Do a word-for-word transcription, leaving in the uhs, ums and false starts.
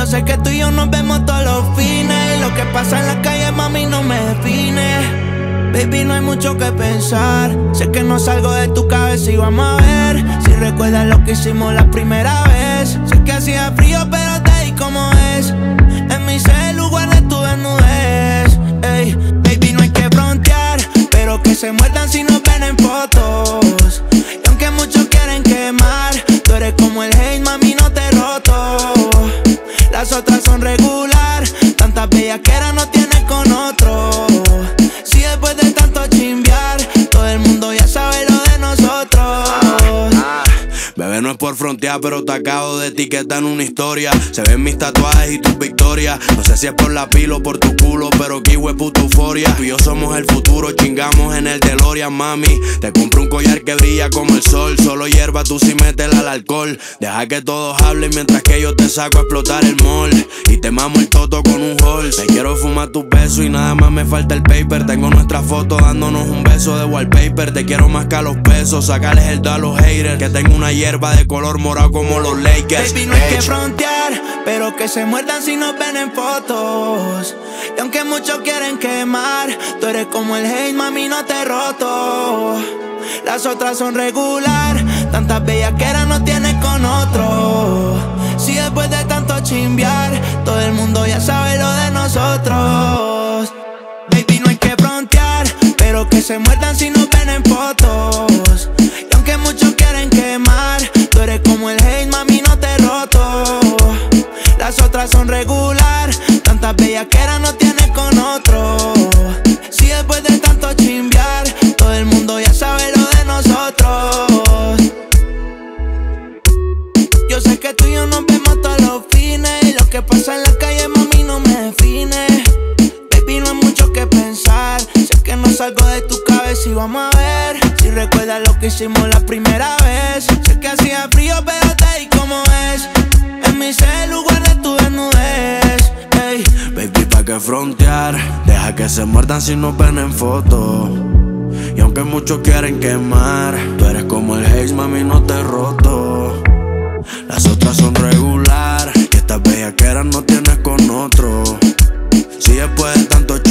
Yo sé que tú y yo nos vemos todos los fines. Lo que pasa en la calle, mami, no me define. Baby, no hay mucho que pensar. Sé que no salgo de tu cabeza y vamos a ver si recuerdas lo que hicimos la primera vez. Sé que hacía frío, pero te di como es. En mi celu guardé tu desnudez. Ey, baby, no hay que frontear, pero que se muerdan si nos ven en fotos. Y aunque muchos quieren quemar, tú eres como el hate, mami, no te he roto. Las otras son regular, tantas bellaqueras no tienes con otro. Si después de tanto chimbear, todo el mundo ya sabe lo de nosotros. ah, ah. Bebé, no es por frontear, pero te acabo de etiquetar en una historia. Se ven mis tatuajes y tus victorias. No sé si es por la pila o por tu culo, pero que puta euforia. Tú y yo somos el futuro, chingamos en el DeLorean, mami. Te compro un collar que brilla como el sol. Solo hierba, tú sí métela al alcohol. Deja que todos hablen mientras que yo te saco a explotar el mall. Y te mamo el toto con un hall. Te quiero fumar tus besos y nada más me falta el paper. Tengo nuestra foto dándonos un beso de wallpaper. Te quiero más que a los pesos, sacarles el do a los haters. Que tengo una hierba de color morado como los Lakers. Baby, no hay que frontear, pero que se muerdan si nos ven en fotos. Y aunque muchos quieren quemar, tú eres como el hate, mami, no te he roto. Las otras son regular, tantas bellaqueras no tienes con otro. Si después de tanto chimbear, todo el mundo ya sabe lo de nosotros. Baby, no hay que frontear, pero que se muerdan si nos ven en fotos. Y aunque muchos quieren quemar, tú eres como el hate, mami, no te he roto. Las otras son regular, tantas bellaqueras no tienes con otro. Si después de tanto chimbear, todo el mundo ya sabe lo de nosotros. Yo sé que tú y yo nos vemos todos los fines. Y lo que pasa en la calle, mami, no me define. Baby, no hay mucho que pensar. Sé que no salgo de tu cabeza y vamos a ver si recuerdas lo que hicimos la primera vez. Sé que hacía frío, pero te di como es. En mi celu guardé tu desnudez. Ey. Baby, pa' que frontear, deja que se muerdan si nos ven en foto. Y aunque muchos quieren quemar, tú eres como el hate, mami, no te he roto. Las otras son regular, que estas bellaqueras no tienes con otro. Si después de tanto